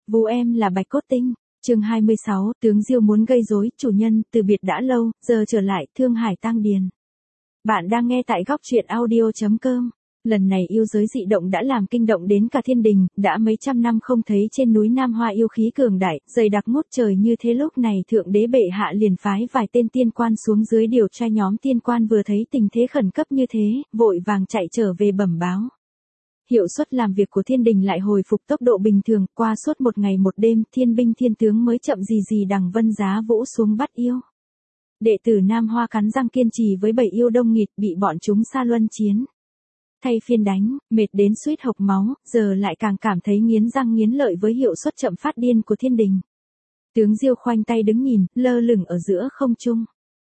Vú em là Bạch Cốt Tinh. Chương 26, tướng Diêu muốn gây rối, chủ nhân từ biệt đã lâu, giờ trở lại, Thương Hải Tăng Điền. Bạn đang nghe tại góc truyện audio.com. Lần này yêu giới dị động đã làm kinh động đến cả thiên đình, đã mấy trăm năm không thấy trên núi Nam Hoa yêu khí cường đại, dày đặc ngút trời như thế, lúc này thượng đế bệ hạ liền phái vài tên tiên quan xuống dưới điều tra. Nhóm tiên quan vừa thấy tình thế khẩn cấp như thế, vội vàng chạy trở về bẩm báo. Hiệu suất làm việc của thiên đình lại hồi phục tốc độ bình thường, qua suốt một ngày một đêm, thiên binh thiên tướng mới chậm gì đằng vân giá vũ xuống bắt yêu. Đệ tử Nam Hoa cắn răng kiên trì với bầy yêu đông nghịt, bị bọn chúng xa luân chiến. Thay phiên đánh, mệt đến suýt hộc máu, giờ lại càng cảm thấy nghiến răng nghiến lợi với hiệu suất chậm phát điên của thiên đình. Tướng Diêu khoanh tay đứng nhìn, lơ lửng ở giữa không trung.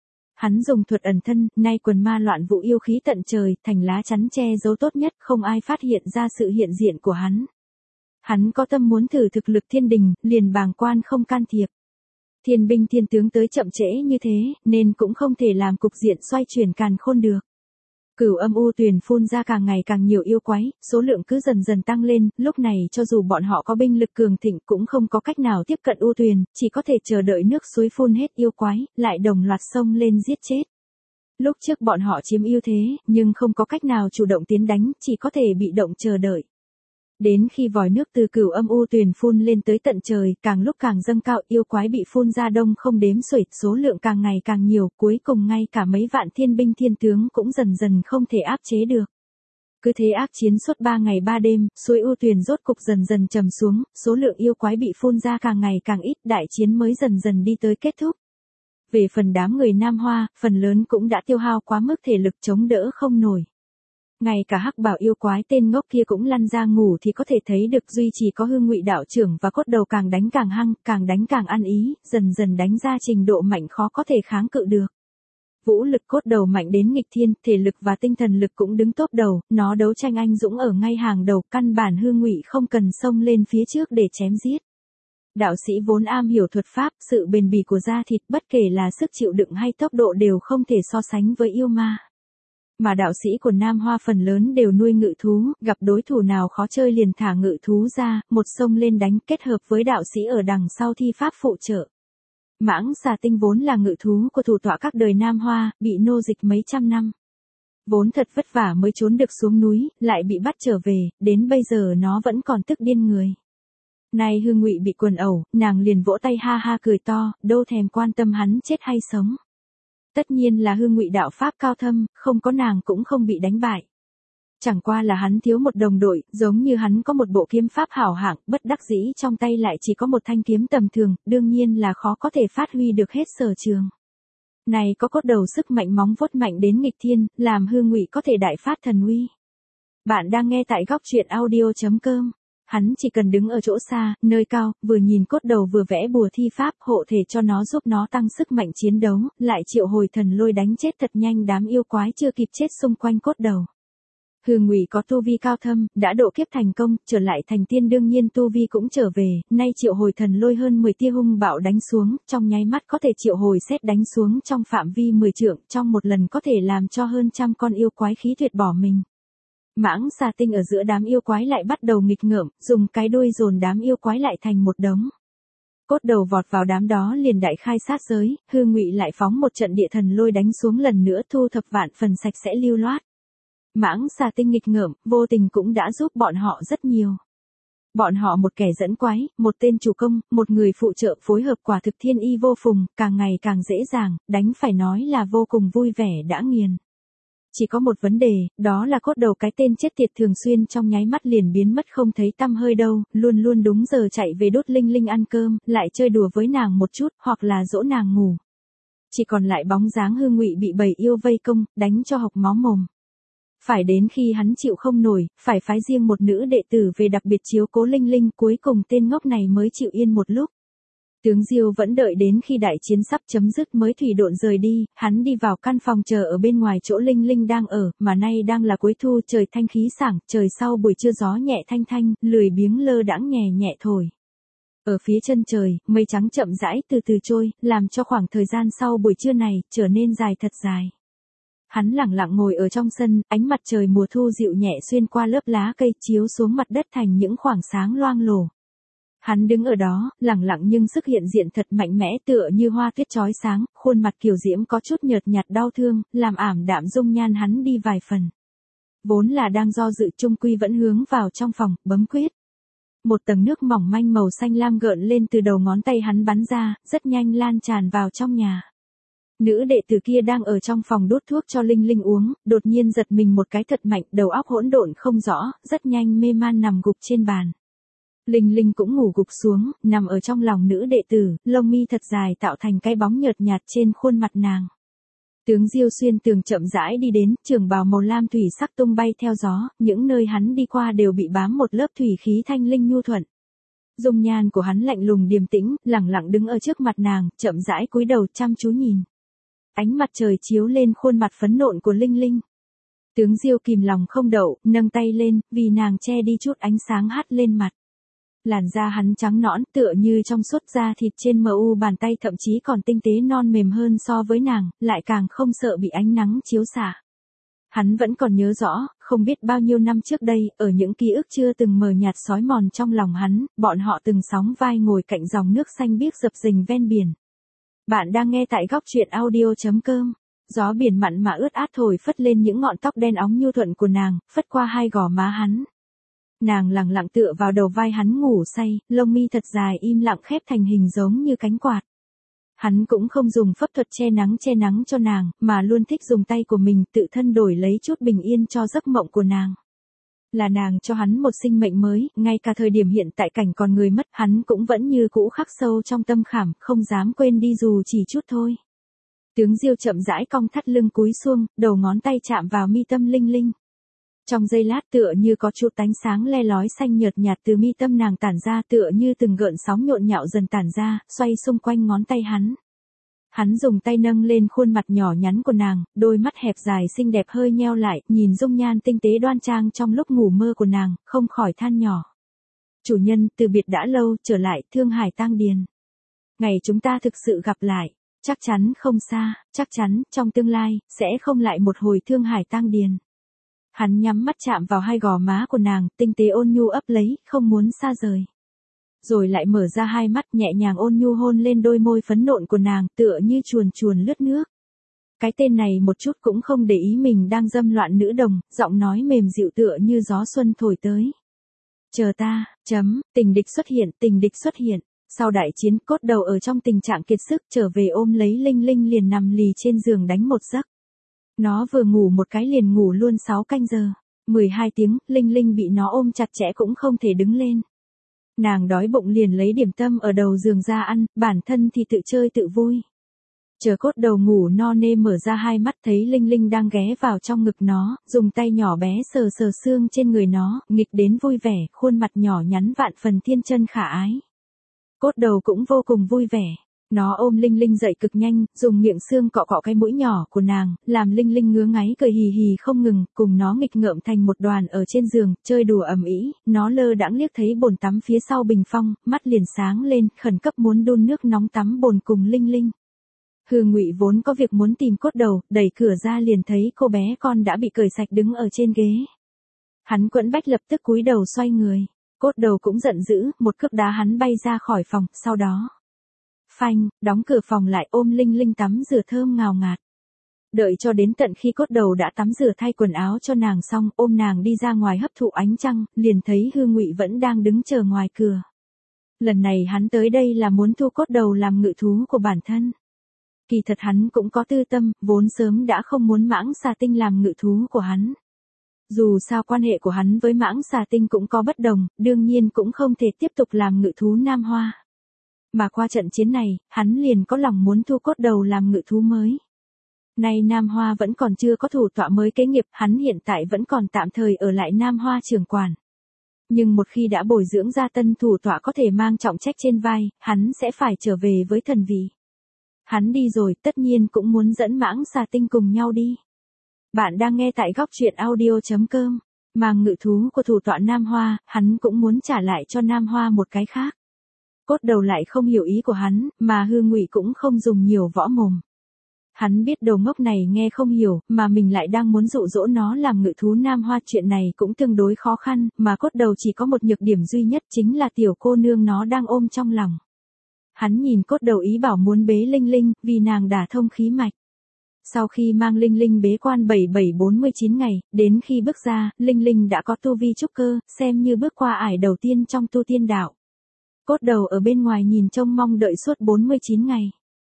Hắn dùng thuật ẩn thân, nay quần ma loạn vụ yêu khí tận trời, thành lá chắn che giấu tốt nhất, không ai phát hiện ra sự hiện diện của hắn. Hắn có tâm muốn thử thực lực thiên đình, liền bàng quan không can thiệp. Thiên binh thiên tướng tới chậm trễ như thế, nên cũng không thể làm cục diện xoay chuyển càn khôn được. Cửu âm u tuyền phun ra càng ngày càng nhiều yêu quái, số lượng cứ dần dần tăng lên, lúc này cho dù bọn họ có binh lực cường thịnh cũng không có cách nào tiếp cận u tuyền, chỉ có thể chờ đợi nước suối phun hết yêu quái, lại đồng loạt xông lên giết chết. Lúc trước bọn họ chiếm ưu thế, nhưng không có cách nào chủ động tiến đánh, chỉ có thể bị động chờ đợi. Đến khi vòi nước từ cửu âm u tuyền phun lên tới tận trời, càng lúc càng dâng cao, yêu quái bị phun ra đông không đếm xuể, số lượng càng ngày càng nhiều, cuối cùng ngay cả mấy vạn thiên binh thiên tướng cũng dần dần không thể áp chế được. Cứ thế ác chiến suốt 3 ngày 3 đêm, suối u tuyền rốt cục dần dần trầm xuống, số lượng yêu quái bị phun ra càng ngày càng ít, đại chiến mới dần dần đi tới kết thúc. Về phần đám người Nam Hoa, phần lớn cũng đã tiêu hao quá mức, thể lực chống đỡ không nổi. Ngay cả hắc bảo yêu quái tên ngốc kia cũng lăn ra ngủ thì có thể thấy được, duy chỉ có Hương Ngụy đạo trưởng và Cốt Đầu càng đánh càng hăng, càng đánh càng ăn ý, dần dần đánh ra trình độ mạnh khó có thể kháng cự được. Vũ lực Cốt Đầu mạnh đến nghịch thiên, thể lực và tinh thần lực cũng đứng top đầu, nó đấu tranh anh dũng ở ngay hàng đầu, căn bản Hương Ngụy không cần xông lên phía trước để chém giết. Đạo sĩ vốn am hiểu thuật pháp, sự bền bỉ của da thịt, bất kể là sức chịu đựng hay tốc độ đều không thể so sánh với yêu ma. Mà đạo sĩ của Nam Hoa phần lớn đều nuôi ngự thú, gặp đối thủ nào khó chơi liền thả ngự thú ra, một xông lên đánh, kết hợp với đạo sĩ ở đằng sau thi pháp phụ trợ. Mãng xà tinh vốn là ngự thú của thủ tọa các đời Nam Hoa, bị nô dịch mấy trăm năm. Vốn thật vất vả mới trốn được xuống núi, lại bị bắt trở về, đến bây giờ nó vẫn còn tức điên người. Nay Hương Ngụy bị quần ẩu, nàng liền vỗ tay ha ha cười to, đâu thèm quan tâm hắn chết hay sống. Tất nhiên là Hương Ngụy đạo pháp cao thâm, không có nàng cũng không bị đánh bại. Chẳng qua là hắn thiếu một đồng đội, giống như hắn có một bộ kiếm pháp hảo hạng, bất đắc dĩ trong tay lại chỉ có một thanh kiếm tầm thường, đương nhiên là khó có thể phát huy được hết sở trường. Này có Cốt Đầu sức mạnh móng vuốt mạnh đến nghịch thiên, làm Hương Ngụy có thể đại phát thần uy. Bạn đang nghe tại góc truyện audio.com. Hắn chỉ cần đứng ở chỗ xa, nơi cao, vừa nhìn Cốt Đầu vừa vẽ bùa thi pháp, hộ thể cho nó, giúp nó tăng sức mạnh chiến đấu, lại triệu hồi thần lôi đánh chết thật nhanh đám yêu quái chưa kịp chết xung quanh Cốt Đầu. Hương Ngụy có tu vi cao thâm, đã độ kiếp thành công, trở lại thành tiên, đương nhiên tu vi cũng trở về, nay triệu hồi thần lôi hơn 10 tia hung bạo đánh xuống, trong nháy mắt có thể triệu hồi sét đánh xuống trong phạm vi 10 trượng, trong một lần có thể làm cho hơn trăm con yêu quái khí tuyệt bỏ mình. Mãng xà tinh ở giữa đám yêu quái lại bắt đầu nghịch ngợm, dùng cái đuôi dồn đám yêu quái lại thành một đống. Cốt Đầu vọt vào đám đó liền đại khai sát giới, Hương Ngụy lại phóng một trận địa thần lôi đánh xuống lần nữa, thu thập vạn phần sạch sẽ lưu loát. Mãng xà tinh nghịch ngợm, vô tình cũng đã giúp bọn họ rất nhiều. Bọn họ một kẻ dẫn quái, một tên chủ công, một người phụ trợ, phối hợp quả thực thiên y vô phùng, càng ngày càng dễ dàng, đánh phải nói là vô cùng vui vẻ đã nghiền. Chỉ có một vấn đề, đó là Cốt Đầu cái tên chết tiệt thường xuyên trong nháy mắt liền biến mất không thấy tăm hơi đâu, luôn luôn đúng giờ chạy về đốt Linh Linh ăn cơm, lại chơi đùa với nàng một chút, hoặc là dỗ nàng ngủ. Chỉ còn lại bóng dáng Hương Ngụy bị bầy yêu vây công, đánh cho hộc máu mồm. Phải đến khi hắn chịu không nổi, phải phái riêng một nữ đệ tử về đặc biệt chiếu cố Linh Linh, cuối cùng tên ngốc này mới chịu yên một lúc. Tướng Diêu vẫn đợi đến khi đại chiến sắp chấm dứt mới thủy độn rời đi, hắn đi vào căn phòng chờ ở bên ngoài chỗ Linh Linh đang ở, mà nay đang là cuối thu, trời thanh khí sảng, trời sau buổi trưa gió nhẹ thanh thanh, lười biếng lơ đãng nhẹ nhẹ thổi. Ở phía chân trời, mây trắng chậm rãi từ từ trôi, làm cho khoảng thời gian sau buổi trưa này trở nên dài thật dài. Hắn lặng lặng ngồi ở trong sân, ánh mặt trời mùa thu dịu nhẹ xuyên qua lớp lá cây chiếu xuống mặt đất thành những khoảng sáng loang lổ. Hắn đứng ở đó, lẳng lặng nhưng sức hiện diện thật mạnh mẽ tựa như hoa tuyết chói sáng, khuôn mặt kiều diễm có chút nhợt nhạt đau thương, làm ảm đạm dung nhan hắn đi vài phần. Vốn là đang do dự chung quy vẫn hướng vào trong phòng, bấm quyết. Một tầng nước mỏng manh màu xanh lam gợn lên từ đầu ngón tay hắn bắn ra, rất nhanh lan tràn vào trong nhà. Nữ đệ tử kia đang ở trong phòng đút thuốc cho Linh Linh uống, đột nhiên giật mình một cái thật mạnh, đầu óc hỗn độn không rõ, rất nhanh mê man nằm gục trên bàn. Linh Linh cũng ngủ gục xuống, nằm ở trong lòng nữ đệ tử, lông mi thật dài tạo thành cái bóng nhợt nhạt trên khuôn mặt nàng. Tướng Diêu xuyên tường chậm rãi đi đến, trường bào màu lam thủy sắc tung bay theo gió, những nơi hắn đi qua đều bị bám một lớp thủy khí thanh linh nhu thuận. Dung nhan của hắn lạnh lùng điềm tĩnh, lẳng lặng đứng ở trước mặt nàng, chậm rãi cúi đầu chăm chú nhìn. Ánh mặt trời chiếu lên khuôn mặt phấn nộn của Linh Linh. Tướng Diêu kìm lòng không đậu, nâng tay lên, vì nàng che đi chút ánh sáng hắt lên mặt. Làn da hắn trắng nõn tựa như trong suốt da thịt trên mờ u bàn tay thậm chí còn tinh tế non mềm hơn so với nàng, lại càng không sợ bị ánh nắng chiếu xạ. Hắn vẫn còn nhớ rõ, không biết bao nhiêu năm trước đây, ở những ký ức chưa từng mờ nhạt xói mòn trong lòng hắn, bọn họ từng sóng vai ngồi cạnh dòng nước xanh biếc dập dềnh ven biển. Bạn đang nghe tại góc truyện audio.com. Gió biển mặn mà ướt át thổi phất lên những ngọn tóc đen óng nhu thuận của nàng, phất qua hai gò má hắn. Nàng lẳng lặng tựa vào đầu vai hắn ngủ say, lông mi thật dài im lặng khép thành hình giống như cánh quạt. Hắn cũng không dùng pháp thuật che nắng cho nàng, mà luôn thích dùng tay của mình tự thân đổi lấy chút bình yên cho giấc mộng của nàng. Là nàng cho hắn một sinh mệnh mới, ngay cả thời điểm hiện tại cảnh còn người mất, hắn cũng vẫn như cũ khắc sâu trong tâm khảm, không dám quên đi dù chỉ chút thôi. Tướng Diêu chậm rãi cong thắt lưng cúi xuống, đầu ngón tay chạm vào mi tâm Linh Linh. Trong giây lát tựa như có chút ánh sáng le lói xanh nhợt nhạt từ mi tâm nàng tản ra tựa như từng gợn sóng nhộn nhạo dần tản ra, xoay xung quanh ngón tay hắn. Hắn dùng tay nâng lên khuôn mặt nhỏ nhắn của nàng, đôi mắt hẹp dài xinh đẹp hơi nheo lại, nhìn dung nhan tinh tế đoan trang trong lúc ngủ mơ của nàng, không khỏi than nhỏ. Chủ nhân, từ biệt đã lâu, trở lại, Thương Hải Tang Điền. Ngày chúng ta thực sự gặp lại, chắc chắn không xa, chắc chắn, trong tương lai, sẽ không lại một hồi Thương Hải Tang Điền. Hắn nhắm mắt chạm vào hai gò má của nàng, tinh tế ôn nhu ấp lấy, không muốn xa rời. Rồi lại mở ra hai mắt nhẹ nhàng ôn nhu hôn lên đôi môi phấn nộn của nàng, tựa như chuồn chuồn lướt nước. Cái tên này một chút cũng không để ý mình đang dâm loạn nữ đồng, giọng nói mềm dịu tựa như gió xuân thổi tới. Chờ ta, tình địch xuất hiện. Sau đại chiến, Cốt Đầu ở trong tình trạng kiệt sức trở về ôm lấy Linh Linh liền nằm lì trên giường đánh một giấc. Nó vừa ngủ một cái liền ngủ luôn 6 canh giờ. 12 tiếng, Linh Linh bị nó ôm chặt chẽ cũng không thể đứng lên. Nàng đói bụng liền lấy điểm tâm ở đầu giường ra ăn, bản thân thì tự chơi tự vui. Chờ Cốt Đầu ngủ no nê mở ra hai mắt thấy Linh Linh đang ghé vào trong ngực nó, dùng tay nhỏ bé sờ sờ xương trên người nó, nghịch đến vui vẻ, khuôn mặt nhỏ nhắn vạn phần thiên chân khả ái. Cốt Đầu cũng vô cùng vui vẻ. Nó ôm Linh Linh dậy cực nhanh, dùng miệng xương cọ cọ cái mũi nhỏ của nàng, làm Linh Linh ngứa ngáy cười hì hì không ngừng, cùng nó nghịch ngợm thành một đoàn ở trên giường, chơi đùa ầm ĩ. Nó lơ đãng liếc thấy bồn tắm phía sau bình phong, mắt liền sáng lên, khẩn cấp muốn đun nước nóng tắm bồn cùng Linh Linh. Hư Ngụy vốn có việc muốn tìm Cốt Đầu, đẩy cửa ra liền thấy cô bé con đã bị cởi sạch đứng ở trên ghế. Hắn quẫn bách lập tức cúi đầu xoay người. Cốt Đầu cũng giận dữ, một cước đá hắn bay ra khỏi phòng, sau đó phanh, đóng cửa phòng lại ôm Linh Linh tắm rửa thơm ngào ngạt. Đợi cho đến tận khi Cốt Đầu đã tắm rửa thay quần áo cho nàng xong, ôm nàng đi ra ngoài hấp thụ ánh trăng, liền thấy Hư Ngụy vẫn đang đứng chờ ngoài cửa. Lần này hắn tới đây là muốn thu Cốt Đầu làm ngự thú của bản thân. Kỳ thật hắn cũng có tư tâm, vốn sớm đã không muốn Mãng Xà Tinh làm ngự thú của hắn. Dù sao quan hệ của hắn với Mãng Xà Tinh cũng có bất đồng, đương nhiên cũng không thể tiếp tục làm ngự thú Nam Hoa. Mà qua trận chiến này, hắn liền có lòng muốn thu Cốt Đầu làm ngự thú mới. Nay Nam Hoa vẫn còn chưa có thủ tọa mới kế nghiệp, hắn hiện tại vẫn còn tạm thời ở lại Nam Hoa trưởng quản. Nhưng một khi đã bồi dưỡng ra tân thủ tọa có thể mang trọng trách trên vai, hắn sẽ phải trở về với thần vị. Hắn đi rồi, tất nhiên cũng muốn dẫn Mãng Xà Tinh cùng nhau đi. Bạn đang nghe tại góc truyện audio.com. Mang ngự thú của thủ tọa Nam Hoa, hắn cũng muốn trả lại cho Nam Hoa một cái khác. Cốt Đầu lại không hiểu ý của hắn, mà Hư Ngụy cũng không dùng nhiều võ mồm. Hắn biết đồ ngốc này nghe không hiểu, mà mình lại đang muốn dụ dỗ nó làm ngự thú nam hoa, chuyện này cũng tương đối khó khăn, mà cốt đầu chỉ có một nhược điểm duy nhất chính là tiểu cô nương nó đang ôm trong lòng. Hắn nhìn cốt đầu ý bảo muốn bế Linh Linh, vì nàng đả thông khí mạch. Sau khi mang Linh Linh bế quan 7749 ngày, đến khi bước ra, Linh Linh đã có tu vi trúc cơ, xem như bước qua ải đầu tiên trong tu tiên đạo. Cốt đầu ở bên ngoài nhìn trông mong đợi suốt 49 ngày.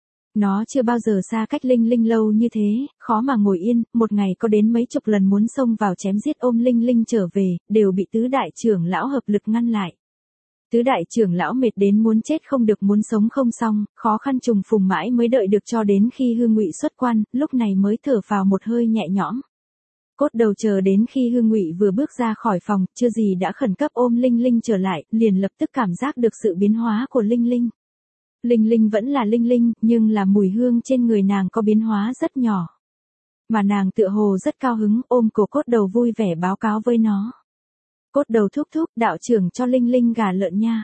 Nó chưa bao giờ xa cách Linh Linh lâu như thế, khó mà ngồi yên, một ngày có đến mấy chục lần muốn xông vào chém giết ôm Linh Linh trở về, đều bị tứ đại trưởng lão hợp lực ngăn lại. Tứ đại trưởng lão mệt đến muốn chết không được muốn sống không xong, khó khăn trùng phùng mãi mới đợi được cho đến khi Hương Ngụy xuất quan, lúc này mới thở phào một hơi nhẹ nhõm. Cốt đầu chờ đến khi Hương Ngụy vừa bước ra khỏi phòng, chưa gì đã khẩn cấp ôm Linh Linh trở lại, liền lập tức cảm giác được sự biến hóa của Linh Linh. Linh Linh vẫn là Linh Linh, nhưng là mùi hương trên người nàng có biến hóa rất nhỏ. Mà nàng tựa hồ rất cao hứng, ôm cổ cốt đầu vui vẻ báo cáo với nó. Cốt đầu thúc thúc, đạo trưởng cho Linh Linh gà lợn nha.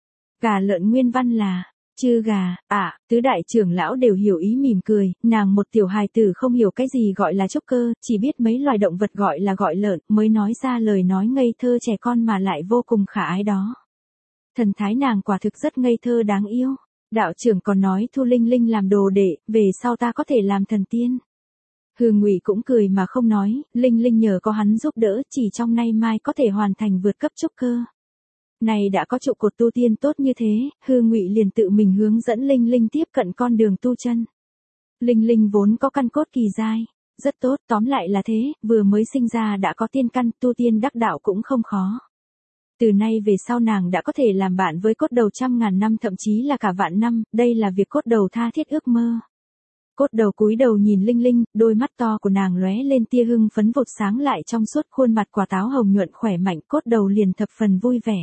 Gà lợn nguyên văn là, chư gà, tứ đại trưởng lão đều hiểu ý mỉm cười, nàng một tiểu hài tử không hiểu cái gì gọi là trúc cơ, chỉ biết mấy loài động vật gọi lợn, mới nói ra lời nói ngây thơ trẻ con mà lại vô cùng khả ái đó. Thần thái nàng quả thực rất ngây thơ đáng yêu. Đạo trưởng còn nói thu Linh Linh làm đồ đệ, về sau ta có thể làm thần tiên. Hương Ngụy cũng cười mà không nói, Linh Linh nhờ có hắn giúp đỡ, chỉ trong nay mai có thể hoàn thành vượt cấp trúc cơ. Này đã có trụ cột tu tiên tốt như thế, Hương Ngụy liền tự mình hướng dẫn Linh Linh tiếp cận con đường tu chân. Linh Linh vốn có căn cốt kỳ giai, rất tốt, tóm lại là thế, vừa mới sinh ra đã có tiên căn, tu tiên đắc đạo cũng không khó. Từ nay về sau nàng đã có thể làm bạn với cốt đầu trăm ngàn năm, thậm chí là cả vạn năm, đây là việc cốt đầu tha thiết ước mơ. Cốt đầu cúi đầu nhìn Linh Linh, đôi mắt to của nàng lóe lên tia hưng phấn vụt sáng lại trong suốt, khuôn mặt quả táo hồng nhuận khỏe mạnh, cốt đầu liền thập phần vui vẻ.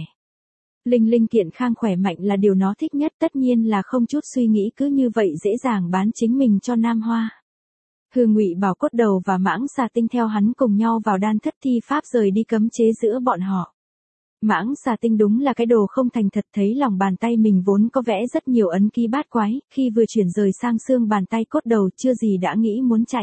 Linh Linh kiện khang khỏe mạnh là điều nó thích nhất, tất nhiên là không chút suy nghĩ cứ như vậy dễ dàng bán chính mình cho Nam Hoa. Hương Ngụy bảo cốt đầu và Mãng Xà Tinh theo hắn cùng nhau vào đan thất thi pháp rời đi cấm chế giữa bọn họ. Mãng Xà Tinh đúng là cái đồ không thành thật, thấy lòng bàn tay mình vốn có vẽ rất nhiều ấn ký bát quái, khi vừa chuyển rời sang xương bàn tay cốt đầu chưa gì đã nghĩ muốn chạy.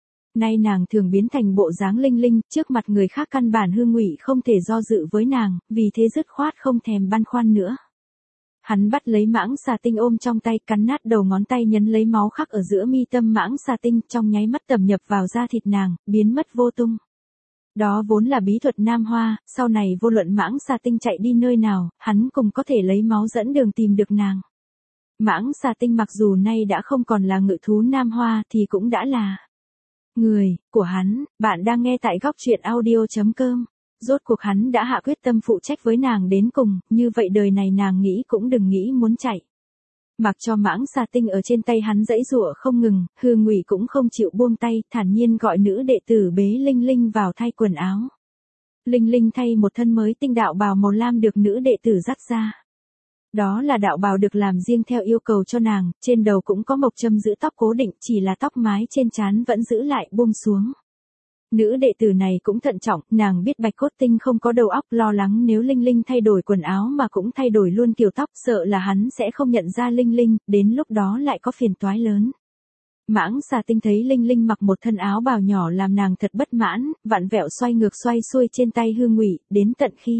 Nay nàng thường biến thành bộ dáng Linh Linh, trước mặt người khác căn bản Hương Ngụy không thể do dự với nàng, vì thế dứt khoát không thèm băn khoăn nữa. Hắn bắt lấy Mãng Xà Tinh ôm trong tay, cắn nát đầu ngón tay, nhấn lấy máu khắc ở giữa mi tâm Mãng Xà Tinh, trong nháy mắt tẩm nhập vào da thịt nàng, biến mất vô tung. Đó vốn là bí thuật Nam Hoa, sau này vô luận Mãng Xà Tinh chạy đi nơi nào, hắn cũng có thể lấy máu dẫn đường tìm được nàng. Mãng Xà Tinh mặc dù nay đã không còn là ngự thú Nam Hoa thì cũng đã là người của hắn. Bạn đang nghe tại góc truyện audio.com. Rốt cuộc hắn đã hạ quyết tâm phụ trách với nàng đến cùng, như vậy đời này nàng nghĩ cũng đừng nghĩ muốn chạy. Mặc cho Mãng Xà Tinh ở trên tay hắn giãy giụa không ngừng, Hương Ngụy cũng không chịu buông tay, thản nhiên gọi nữ đệ tử bế Linh Linh vào thay quần áo. Linh Linh thay một thân mới tinh đạo bào màu lam được nữ đệ tử dắt ra. Đó là đạo bào được làm riêng theo yêu cầu cho nàng, trên đầu cũng có mộc châm giữ tóc cố định, chỉ là tóc mái trên trán vẫn giữ lại buông xuống. Nữ đệ tử này cũng thận trọng, nàng biết Bạch Cốt Tinh không có đầu óc, lo lắng nếu Linh Linh thay đổi quần áo mà cũng thay đổi luôn kiểu tóc, sợ là hắn sẽ không nhận ra Linh Linh, đến lúc đó lại có phiền toái lớn. Mãng Xà Tinh thấy Linh Linh mặc một thân áo bào nhỏ làm nàng thật bất mãn, vặn vẹo xoay ngược xoay xuôi trên tay Hương Ngụy, đến tận khi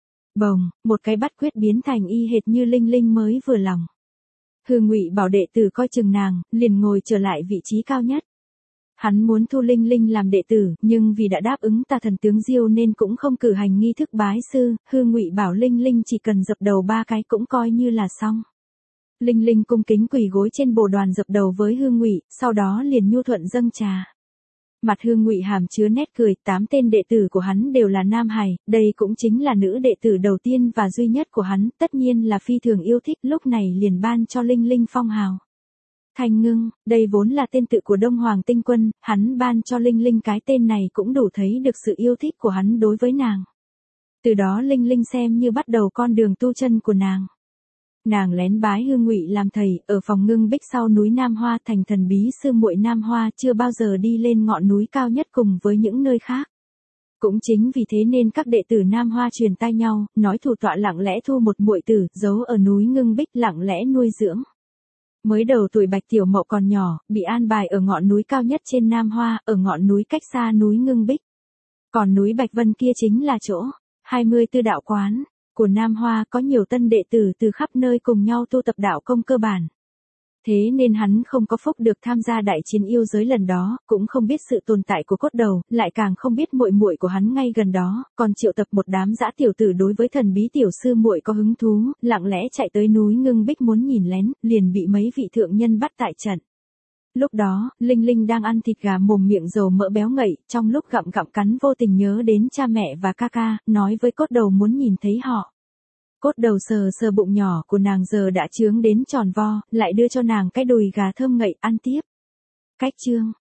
bồng, một cái bắt quyết biến thành y hệt như Linh Linh mới vừa lòng. Hương Ngụy bảo đệ tử coi chừng nàng, liền ngồi trở lại vị trí cao nhất. Hắn muốn thu Linh Linh làm đệ tử, nhưng vì đã đáp ứng Tà Thần tướng Diêu nên cũng không cử hành nghi thức bái sư, Hương Ngụy bảo Linh Linh chỉ cần dập đầu 3 cái cũng coi như là xong. Linh Linh cung kính quỳ gối trên bồ đoàn dập đầu với Hương Ngụy, sau đó liền nhu thuận dâng trà. Mặt Hương Ngụy hàm chứa nét cười, 8 tên đệ tử của hắn đều là nam hài, đây cũng chính là nữ đệ tử đầu tiên và duy nhất của hắn, tất nhiên là phi thường yêu thích, lúc này liền ban cho Linh Linh phong hào Thanh Ngưng, đây vốn là tên tự của Đông Hoàng Tinh Quân, hắn ban cho Linh Linh cái tên này cũng đủ thấy được sự yêu thích của hắn đối với nàng. Từ đó Linh Linh xem như bắt đầu con đường tu chân của nàng. Nàng lén bái Hương Ngụy làm thầy, ở phòng Ngưng Bích sau núi Nam Hoa, thành thần bí sư muội Nam Hoa, chưa bao giờ đi lên ngọn núi cao nhất cùng với những nơi khác. Cũng chính vì thế nên các đệ tử Nam Hoa truyền tai nhau, nói thủ tọa lặng lẽ thu một muội tử, giấu ở núi Ngưng Bích lặng lẽ nuôi dưỡng. Mới đầu tuổi Bạch Tiểu Mậu còn nhỏ, bị an bài ở ngọn núi cao nhất trên Nam Hoa, ở ngọn núi cách xa núi Ngưng Bích. Còn núi Bạch Vân kia chính là chỗ 24 đạo quán của Nam Hoa, có nhiều tân đệ tử từ khắp nơi cùng nhau tu tập đạo công cơ bản. Thế nên hắn không có phúc được tham gia đại chiến yêu giới lần đó, cũng không biết sự tồn tại của cốt đầu, lại càng không biết muội muội của hắn ngay gần đó, còn triệu tập một đám dã tiểu tử đối với thần bí tiểu sư muội có hứng thú, lặng lẽ chạy tới núi Ngưng Bích muốn nhìn lén, liền bị mấy vị thượng nhân bắt tại trận. Lúc đó, Linh Linh đang ăn thịt gà mồm miệng dầu mỡ béo ngậy, trong lúc gặm gặm cắn vô tình nhớ đến cha mẹ và ca ca, nói với cốt đầu muốn nhìn thấy họ. Cốt đầu sờ sờ bụng nhỏ của nàng giờ đã chướng đến tròn vo, lại đưa cho nàng cái đùi gà thơm ngậy ăn tiếp. Cách chương